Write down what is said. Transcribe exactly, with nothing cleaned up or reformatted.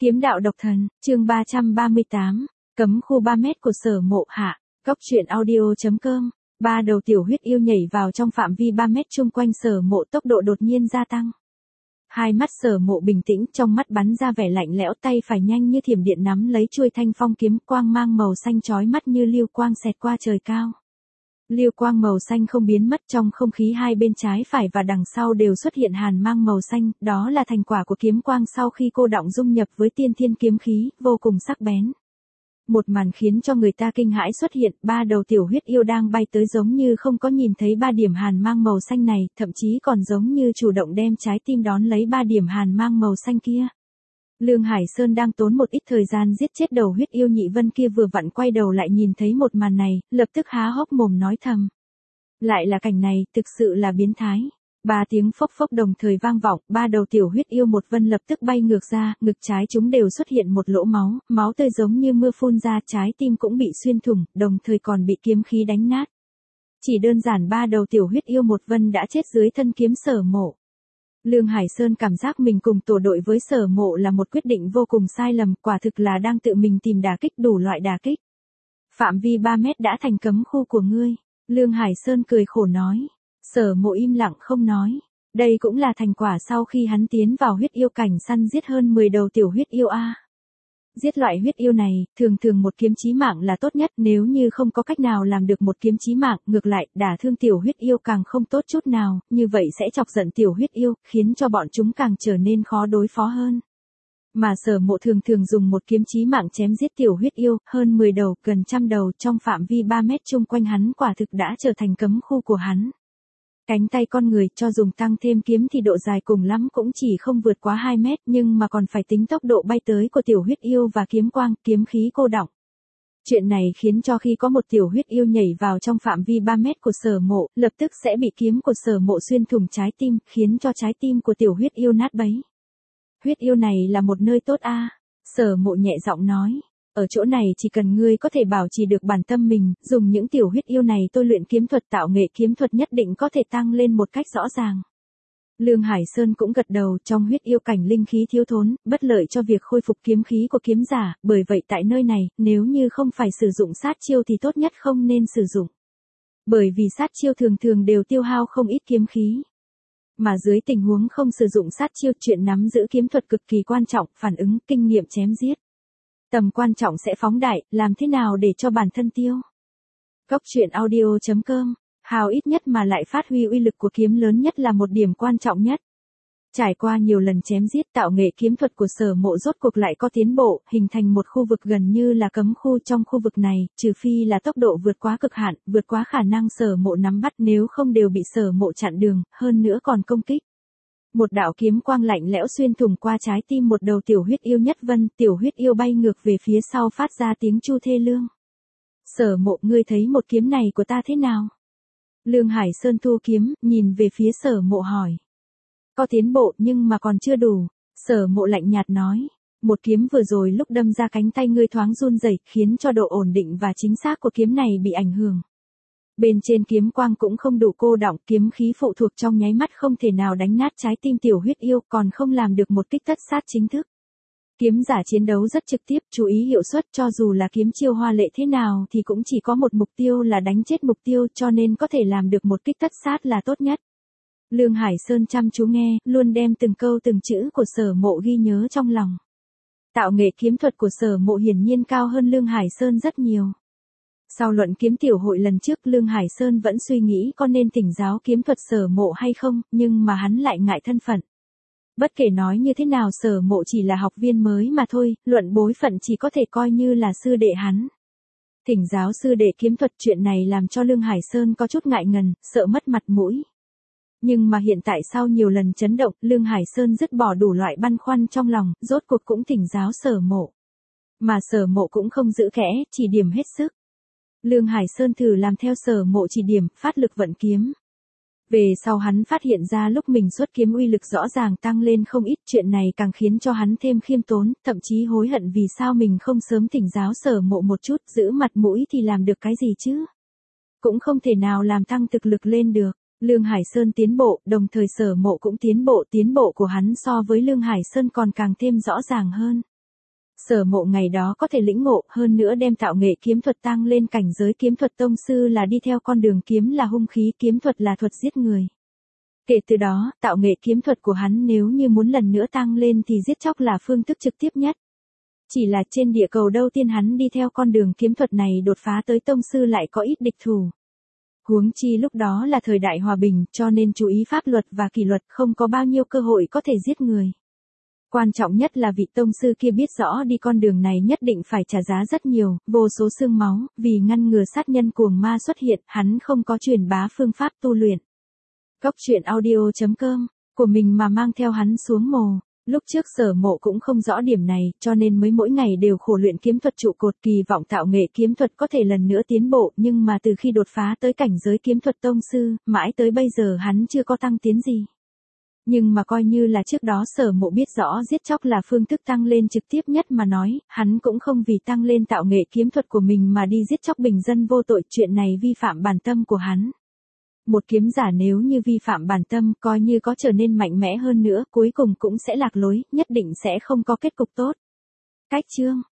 Kiếm đạo độc thần, chương ba trăm ba mươi tám, cấm khu ba mét của Sở Mộ hạ, góc truyện audio chấm com. Ba đầu tiểu huyết yêu nhảy vào trong phạm vi ba mét chung quanh Sở Mộ, tốc độ đột nhiên gia tăng. Hai mắt Sở Mộ bình tĩnh, trong mắt bắn ra vẻ lạnh lẽo, tay phải nhanh như thiểm điện nắm lấy chuôi thanh phong kiếm, quang mang màu xanh chói mắt như lưu quang xẹt qua trời cao. Lưu quang màu xanh không biến mất, trong không khí hai bên trái phải và đằng sau đều xuất hiện hàn mang màu xanh, đó là thành quả của kiếm quang sau khi cô đọng dung nhập với tiên thiên kiếm khí, vô cùng sắc bén. Một màn khiến cho người ta kinh hãi xuất hiện, ba đầu tiểu huyết yêu đang bay tới giống như không có nhìn thấy ba điểm hàn mang màu xanh này, thậm chí còn giống như chủ động đem trái tim đón lấy ba điểm hàn mang màu xanh kia. Lương Hải Sơn đang tốn một ít thời gian giết chết đầu huyết yêu nhị vân kia vừa vặn quay đầu lại nhìn thấy một màn này, lập tức há hốc mồm nói thầm. Lại là cảnh này, thực sự là biến thái. Ba tiếng phốc phốc đồng thời vang vọng, ba đầu tiểu huyết yêu một vân lập tức bay ngược ra, ngực trái chúng đều xuất hiện một lỗ máu, máu tươi giống như mưa phun ra, trái tim cũng bị xuyên thủng, đồng thời còn bị kiếm khí đánh nát. Chỉ đơn giản ba đầu tiểu huyết yêu một vân đã chết dưới thân kiếm Sở Mộ. Lương Hải Sơn cảm giác mình cùng tổ đội với Sở Mộ là một quyết định vô cùng sai lầm, quả thực là đang tự mình tìm đả kích đủ loại đả kích. Phạm vi ba mét đã thành cấm khu của ngươi, Lương Hải Sơn cười khổ nói. Sở Mộ im lặng không nói. Đây cũng là thành quả sau khi hắn tiến vào huyết yêu cảnh săn giết hơn mười đầu tiểu huyết yêu a. Giết loại huyết yêu này, thường thường một kiếm chí mạng là tốt nhất, nếu như không có cách nào làm được một kiếm chí mạng, ngược lại, đả thương tiểu huyết yêu càng không tốt chút nào, như vậy sẽ chọc giận tiểu huyết yêu, khiến cho bọn chúng càng trở nên khó đối phó hơn. Mà Sở Mộ thường thường dùng một kiếm chí mạng chém giết tiểu huyết yêu, hơn mười đầu, gần trăm đầu trong phạm vi ba mét chung quanh hắn, quả thực đã trở thành cấm khu của hắn. Cánh tay con người cho dùng tăng thêm kiếm thì độ dài cùng lắm cũng chỉ không vượt quá hai mét, nhưng mà còn phải tính tốc độ bay tới của tiểu huyết yêu và kiếm quang, kiếm khí cô đọng. Chuyện này khiến cho khi có một tiểu huyết yêu nhảy vào trong phạm vi ba mét của Sở Mộ, lập tức sẽ bị kiếm của Sở Mộ xuyên thủng trái tim, khiến cho trái tim của tiểu huyết yêu nát bấy. Huyết yêu này là một nơi tốt a, Sở Mộ nhẹ giọng nói. Ở chỗ này chỉ cần ngươi có thể bảo trì được bản tâm mình, dùng những tiểu huyết yêu này tôi luyện kiếm thuật tạo nghệ kiếm thuật nhất định có thể tăng lên một cách rõ ràng. Lương Hải Sơn cũng gật đầu, trong huyết yêu cảnh linh khí thiếu thốn, bất lợi cho việc khôi phục kiếm khí của kiếm giả, bởi vậy tại nơi này, nếu như không phải sử dụng sát chiêu thì tốt nhất không nên sử dụng. Bởi vì sát chiêu thường thường đều tiêu hao không ít kiếm khí. Mà dưới tình huống không sử dụng sát chiêu, chuyện nắm giữ kiếm thuật cực kỳ quan trọng, phản ứng, kinh nghiệm chém giết. Tầm quan trọng sẽ phóng đại, làm thế nào để cho bản thân tiêu. Góc truyện audio chấm com, hào ít nhất mà lại phát huy uy lực của kiếm lớn nhất là một điểm quan trọng nhất. Trải qua nhiều lần chém giết, tạo nghệ kiếm thuật của Sở Mộ rốt cuộc lại có tiến bộ, hình thành một khu vực gần như là cấm khu. Trong khu vực này, trừ phi là tốc độ vượt quá cực hạn, vượt quá khả năng Sở Mộ nắm bắt, nếu không đều bị Sở Mộ chặn đường, hơn nữa còn công kích. Một đạo kiếm quang lạnh lẽo xuyên thủng qua trái tim một đầu tiểu huyết yêu nhất vân, tiểu huyết yêu bay ngược về phía sau phát ra tiếng chu thê lương. Sở Mộ, ngươi thấy một kiếm này của ta thế nào? Lương Hải Sơn thu kiếm, nhìn về phía Sở Mộ hỏi. Có tiến bộ nhưng mà còn chưa đủ, Sở Mộ lạnh nhạt nói. Một kiếm vừa rồi lúc đâm ra cánh tay ngươi thoáng run rẩy, khiến cho độ ổn định và chính xác của kiếm này bị ảnh hưởng. Bên trên kiếm quang cũng không đủ cô đọng, kiếm khí phụ thuộc trong nháy mắt không thể nào đánh nát trái tim tiểu huyết yêu, còn không làm được một kích tất sát chính thức. Kiếm giả chiến đấu rất trực tiếp, chú ý hiệu suất, cho dù là kiếm chiêu hoa lệ thế nào thì cũng chỉ có một mục tiêu là đánh chết mục tiêu, cho nên có thể làm được một kích tất sát là tốt nhất. Lương Hải Sơn chăm chú nghe, luôn đem từng câu từng chữ của Sở Mộ ghi nhớ trong lòng. Tạo nghệ kiếm thuật của Sở Mộ hiển nhiên cao hơn Lương Hải Sơn rất nhiều. Sau luận kiếm tiểu hội lần trước, Lương Hải Sơn vẫn suy nghĩ có nên thỉnh giáo kiếm thuật Sở Mộ hay không, nhưng mà hắn lại ngại thân phận. Bất kể nói như thế nào, Sở Mộ chỉ là học viên mới mà thôi, luận bối phận chỉ có thể coi như là sư đệ hắn. Thỉnh giáo sư đệ kiếm thuật, chuyện này làm cho Lương Hải Sơn có chút ngại ngần, sợ mất mặt mũi. Nhưng mà hiện tại sau nhiều lần chấn động, Lương Hải Sơn dứt bỏ đủ loại băn khoăn trong lòng, rốt cuộc cũng thỉnh giáo Sở Mộ. Mà Sở Mộ cũng không giữ kẽ, chỉ điểm hết sức. Lương Hải Sơn thử làm theo Sở Mộ chỉ điểm, phát lực vận kiếm. Về sau hắn phát hiện ra lúc mình xuất kiếm uy lực rõ ràng tăng lên không ít, chuyện này càng khiến cho hắn thêm khiêm tốn, thậm chí hối hận vì sao mình không sớm thỉnh giáo Sở Mộ một chút, giữ mặt mũi thì làm được cái gì chứ? Cũng không thể nào làm tăng thực lực lên được. Lương Hải Sơn tiến bộ, đồng thời Sở Mộ cũng tiến bộ, tiến bộ của hắn so với Lương Hải Sơn còn càng thêm rõ ràng hơn. Sở Mộ ngày đó có thể lĩnh ngộ, hơn nữa đem tạo nghệ kiếm thuật tăng lên cảnh giới kiếm thuật tông sư là đi theo con đường kiếm là hung khí, kiếm thuật là thuật giết người. Kể từ đó, tạo nghệ kiếm thuật của hắn nếu như muốn lần nữa tăng lên thì giết chóc là phương thức trực tiếp nhất. Chỉ là trên địa cầu đầu tiên hắn đi theo con đường kiếm thuật này đột phá tới tông sư lại có ít địch thủ. Huống chi lúc đó là thời đại hòa bình, cho nên chú ý pháp luật và kỷ luật, không có bao nhiêu cơ hội có thể giết người. Quan trọng nhất là vị tông sư kia biết rõ đi con đường này nhất định phải trả giá rất nhiều, vô số xương máu, vì ngăn ngừa sát nhân cuồng ma xuất hiện, hắn không có truyền bá phương pháp tu luyện. Cốc truyện audio chấm com của mình mà mang theo hắn xuống mồ. Lúc trước Sở Mộ cũng không rõ điểm này, cho nên mới mỗi ngày đều khổ luyện kiếm thuật trụ cột, kỳ vọng tạo nghệ kiếm thuật có thể lần nữa tiến bộ, nhưng mà từ khi đột phá tới cảnh giới kiếm thuật tông sư, mãi tới bây giờ hắn chưa có tăng tiến gì. Nhưng mà coi như là trước đó Sở Mộ biết rõ giết chóc là phương thức tăng lên trực tiếp nhất mà nói, hắn cũng không vì tăng lên tạo nghệ kiếm thuật của mình mà đi giết chóc bình dân vô tội, chuyện này vi phạm bản tâm của hắn. Một kiếm giả nếu như vi phạm bản tâm, coi như có trở nên mạnh mẽ hơn nữa, cuối cùng cũng sẽ lạc lối, nhất định sẽ không có kết cục tốt. Cách chương